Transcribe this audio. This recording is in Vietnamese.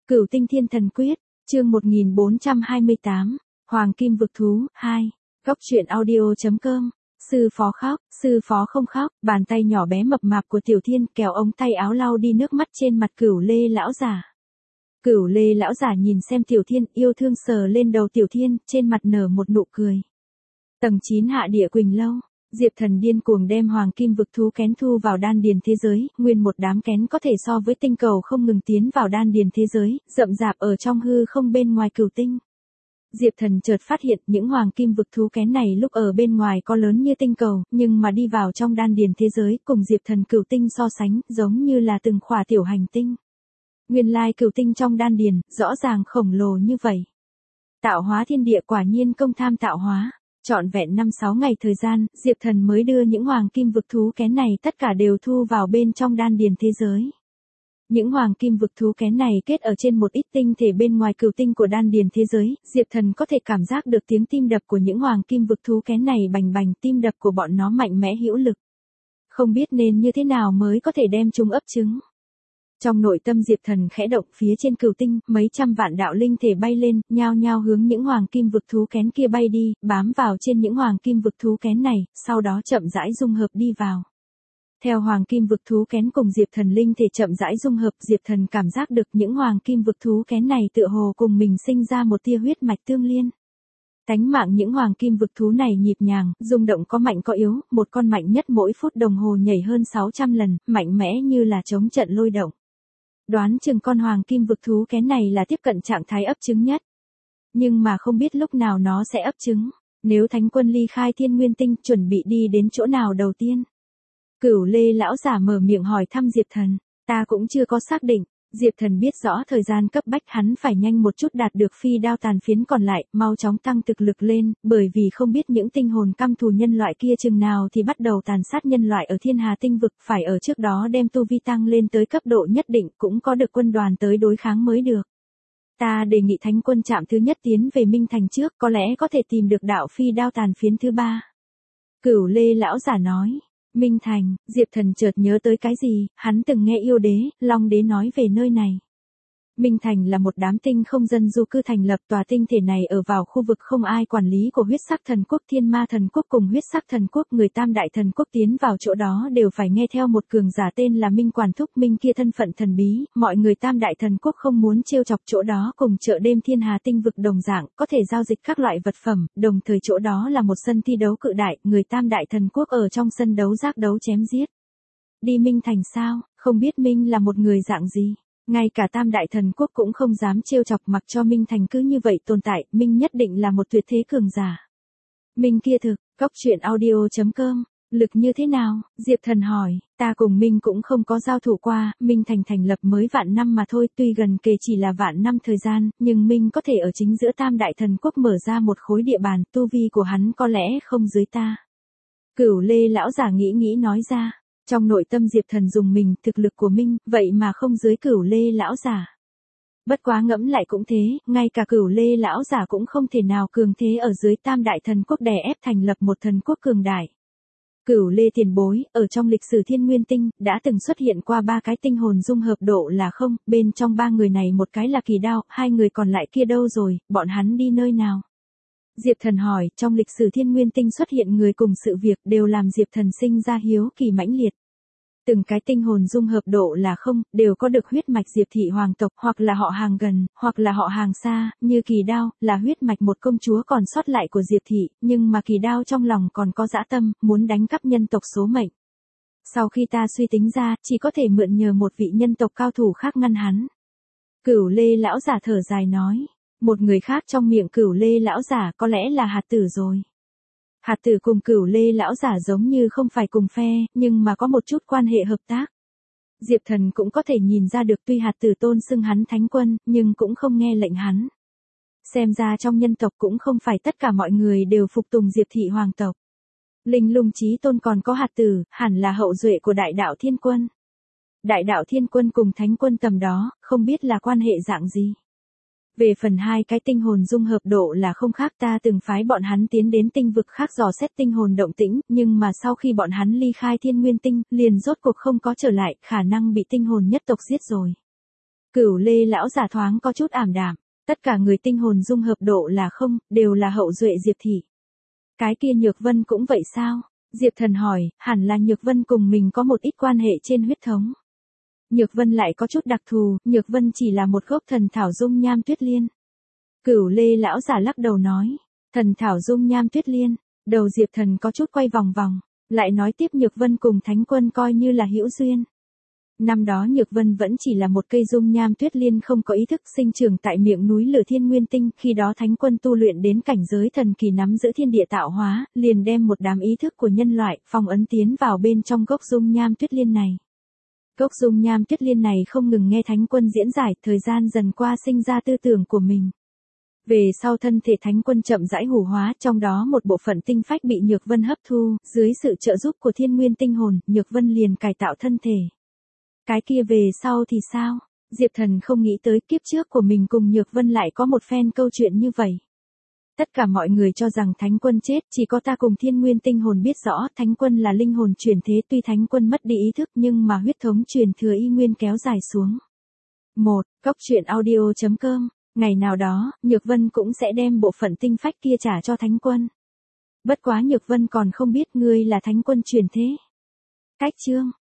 Cửu Tinh Thiên Thần Quyết, chương 1428, Hoàng Kim Vực Thú, 2. Góc truyện audio.com. Sư phó khóc, sư phó không khóc, bàn tay nhỏ bé mập mạp của Tiểu Thiên kéo ống tay áo lau đi nước mắt trên mặt Cửu Lê lão giả. Cửu Lê lão giả nhìn xem Tiểu Thiên, yêu thương sờ lên đầu Tiểu Thiên, trên mặt nở một nụ cười. Tầng 9 Hạ Địa Quỳnh Lâu. Diệp Thần điên cuồng đem Hoàng Kim Vực Thú kén thu vào đan điền thế giới, nguyên một đám kén có thể so với tinh cầu không ngừng tiến vào đan điền thế giới, rậm rạp ở trong hư không bên ngoài cửu tinh. Diệp Thần chợt phát hiện những Hoàng Kim Vực Thú kén này lúc ở bên ngoài có lớn như tinh cầu, nhưng mà đi vào trong đan điền thế giới cùng Diệp Thần cửu tinh so sánh, giống như là từng khỏa tiểu hành tinh. Nguyên lai cửu tinh trong đan điền, rõ ràng khổng lồ như vậy. Tạo hóa thiên địa quả nhiên công tham tạo hóa. Trọn vẹn 5-6 ngày thời gian, Diệp Thần mới đưa những Hoàng Kim Vực Thú kén này tất cả đều thu vào bên trong đan điền thế giới. Những Hoàng Kim Vực Thú kén này kết ở trên một ít tinh thể bên ngoài cửu tinh của đan điền thế giới, Diệp Thần có thể cảm giác được tiếng tim đập của những Hoàng Kim Vực Thú kén này bành bành, tim đập của bọn nó mạnh mẽ hữu lực. Không biết nên như thế nào mới có thể đem chúng ấp trứng. Trong nội tâm Diệp Thần khẽ động, phía trên cửu tinh, mấy trăm vạn đạo linh thể bay lên, nhao nhao hướng những Hoàng Kim Vực Thú kén kia bay đi, bám vào trên những Hoàng Kim Vực Thú kén này, sau đó chậm rãi dung hợp đi vào. Theo Hoàng Kim Vực Thú kén cùng Diệp Thần linh thể chậm rãi dung hợp, Diệp Thần cảm giác được những Hoàng Kim Vực Thú kén này tựa hồ cùng mình sinh ra một tia huyết mạch tương liên. Tánh mạng những Hoàng Kim Vực Thú này nhịp nhàng, rung động có mạnh có yếu, một con mạnh nhất mỗi phút đồng hồ nhảy hơn 600 lần, mạnh mẽ như là chống trận lôi động. Đoán chừng con Hoàng Kim Vực Thú kén này là tiếp cận trạng thái ấp trứng nhất. Nhưng mà không biết lúc nào nó sẽ ấp trứng. Nếu Thánh Quân ly khai Thiên Nguyên Tinh, chuẩn bị đi đến chỗ nào đầu tiên? Cửu Lê lão giả mở miệng hỏi thăm Diệp Thần. Ta cũng chưa có xác định. Diệp Thần biết rõ thời gian cấp bách, hắn phải nhanh một chút đạt được phi đao tàn phiến còn lại, mau chóng tăng thực lực lên, bởi vì không biết những tinh hồn căm thù nhân loại kia chừng nào thì bắt đầu tàn sát nhân loại ở Thiên Hà tinh vực, phải ở trước đó đem tu vi tăng lên tới cấp độ nhất định, cũng có được quân đoàn tới đối kháng mới được. Ta đề nghị Thánh Quân trạm thứ nhất tiến về Minh Thành trước, có lẽ có thể tìm được đạo phi đao tàn phiến thứ 3. Cửu Lê lão giả nói. Minh Thành, Diệp Thần chợt nhớ tới cái gì, hắn từng nghe yêu đế, Long đế nói về nơi này. Minh Thành là một đám tinh không dân du cư thành lập, tòa tinh thể này ở vào khu vực không ai quản lý của Huyết Sắc Thần Quốc. Thiên Ma Thần Quốc cùng Huyết Sắc Thần Quốc, người Tam Đại Thần Quốc tiến vào chỗ đó đều phải nghe theo một cường giả tên là Minh Quản Thúc. Minh kia thân phận thần bí, mọi người Tam Đại Thần Quốc không muốn trêu chọc chỗ đó, cùng chợ đêm Thiên Hà tinh vực đồng dạng, có thể giao dịch các loại vật phẩm, đồng thời chỗ đó là một sân thi đấu cự đại, người Tam Đại Thần Quốc ở trong sân đấu giác đấu chém giết. Đi Minh Thành sao? Không biết Minh là một người dạng gì? Ngay cả Tam Đại Thần Quốc cũng không dám trêu chọc, mặc cho Minh Thành cứ như vậy tồn tại, Minh nhất định là một tuyệt thế cường giả. Minh kia thực, góc truyện audio.com, lực như thế nào? Diệp Thần hỏi, ta cùng Minh cũng không có giao thủ qua, Minh Thành thành lập mới vạn năm mà thôi, tuy gần kề chỉ là vạn năm thời gian, nhưng Minh có thể ở chính giữa Tam Đại Thần Quốc mở ra một khối địa bàn, tu vi của hắn có lẽ không dưới ta. Cửu Lê lão giả nghĩ nghĩ nói ra. Trong nội tâm Diệp Thần dùng mình, thực lực của Minh, vậy mà không dưới Cửu Lê lão giả. Bất quá ngẫm lại cũng thế, ngay cả Cửu Lê lão giả cũng không thể nào cường thế ở dưới Tam Đại Thần Quốc đè ép thành lập một thần quốc cường đại. Cửu Lê tiền bối, ở trong lịch sử Thiên Nguyên Tinh, đã từng xuất hiện qua 3 cái tinh hồn dung hợp độ là không, bên trong 3 người này một cái là Kỳ Đao, 2 người còn lại kia đâu rồi, bọn hắn đi nơi nào? Diệp Thần hỏi, trong lịch sử Thiên Nguyên Tinh xuất hiện người cùng sự việc đều làm Diệp Thần sinh ra hiếu kỳ mãnh liệt. Từng cái tinh hồn dung hợp độ là không, đều có được huyết mạch Diệp thị hoàng tộc, hoặc là họ hàng gần, hoặc là họ hàng xa, như Kỳ Đao, là huyết mạch một công chúa còn sót lại của Diệp thị, nhưng mà Kỳ Đao trong lòng còn có dã tâm, muốn đánh cắp nhân tộc số mệnh. Sau khi ta suy tính ra, chỉ có thể mượn nhờ một vị nhân tộc cao thủ khác ngăn hắn. Cửu Lê lão giả thở dài nói. Một người khác trong miệng Cửu Lê lão giả có lẽ là Hạt Tử rồi. Hạt Tử cùng Cửu Lê lão giả giống như không phải cùng phe, nhưng mà có một chút quan hệ hợp tác. Diệp Thần cũng có thể nhìn ra được, tuy Hạt Tử tôn xưng hắn Thánh Quân, nhưng cũng không nghe lệnh hắn. Xem ra trong nhân tộc cũng không phải tất cả mọi người đều phục tùng Diệp thị hoàng tộc. Linh Lung Chí Tôn còn có Hạt Tử, hẳn là hậu duệ của Đại Đạo Thiên Quân. Đại Đạo Thiên Quân cùng Thánh Quân tầm đó, không biết là quan hệ dạng gì. Về phần 2 cái tinh hồn dung hợp độ là không khác, ta từng phái bọn hắn tiến đến tinh vực khác dò xét tinh hồn động tĩnh, nhưng mà sau khi bọn hắn ly khai Thiên Nguyên Tinh, liền rốt cuộc không có trở lại, khả năng bị tinh hồn nhất tộc giết rồi. Cửu Lê lão giả thoáng có chút ảm đạm, tất cả người tinh hồn dung hợp độ là không, đều là hậu duệ Diệp thị. Cái kia Nhược Vân cũng vậy sao? Diệp Thần hỏi, hẳn là Nhược Vân cùng mình có một ít quan hệ trên huyết thống. Nhược Vân lại có chút đặc thù, Nhược Vân chỉ là một gốc thần thảo dung nham tuyết liên. Cửu Lê lão giả lắc đầu nói, thần thảo dung nham tuyết liên, đầu Diệp Thần có chút quay vòng vòng, lại nói tiếp Nhược Vân cùng Thánh Quân coi như là hữu duyên. Năm đó Nhược Vân vẫn chỉ là một cây dung nham tuyết liên không có ý thức sinh trưởng tại miệng núi lửa Thiên Nguyên Tinh, khi đó Thánh Quân tu luyện đến cảnh giới thần kỳ nắm giữ thiên địa tạo hóa, liền đem một đám ý thức của nhân loại phong ấn tiến vào bên trong gốc dung nham tuyết liên này. Gốc dung nham tuyết liên này không ngừng nghe Thánh Quân diễn giải, thời gian dần qua sinh ra tư tưởng của mình. Về sau thân thể Thánh Quân chậm rãi hủ hóa, trong đó một bộ phận tinh phách bị Nhược Vân hấp thu, dưới sự trợ giúp của Thiên Nguyên Tinh hồn, Nhược Vân liền cải tạo thân thể. Cái kia về sau thì sao? Diệp Thần không nghĩ tới kiếp trước của mình cùng Nhược Vân lại có một phen câu chuyện như vậy. Tất cả mọi người cho rằng Thánh Quân chết, chỉ có ta cùng Thiên Nguyên Tinh hồn biết rõ Thánh Quân là linh hồn chuyển thế, tuy Thánh Quân mất đi ý thức nhưng mà huyết thống truyền thừa y nguyên kéo dài xuống. 1. Góc truyện audio.com. Ngày nào đó, Nhược Vân cũng sẽ đem bộ phận tinh phách kia trả cho Thánh Quân. Bất quá Nhược Vân còn không biết ngươi là Thánh Quân chuyển thế. Cách chương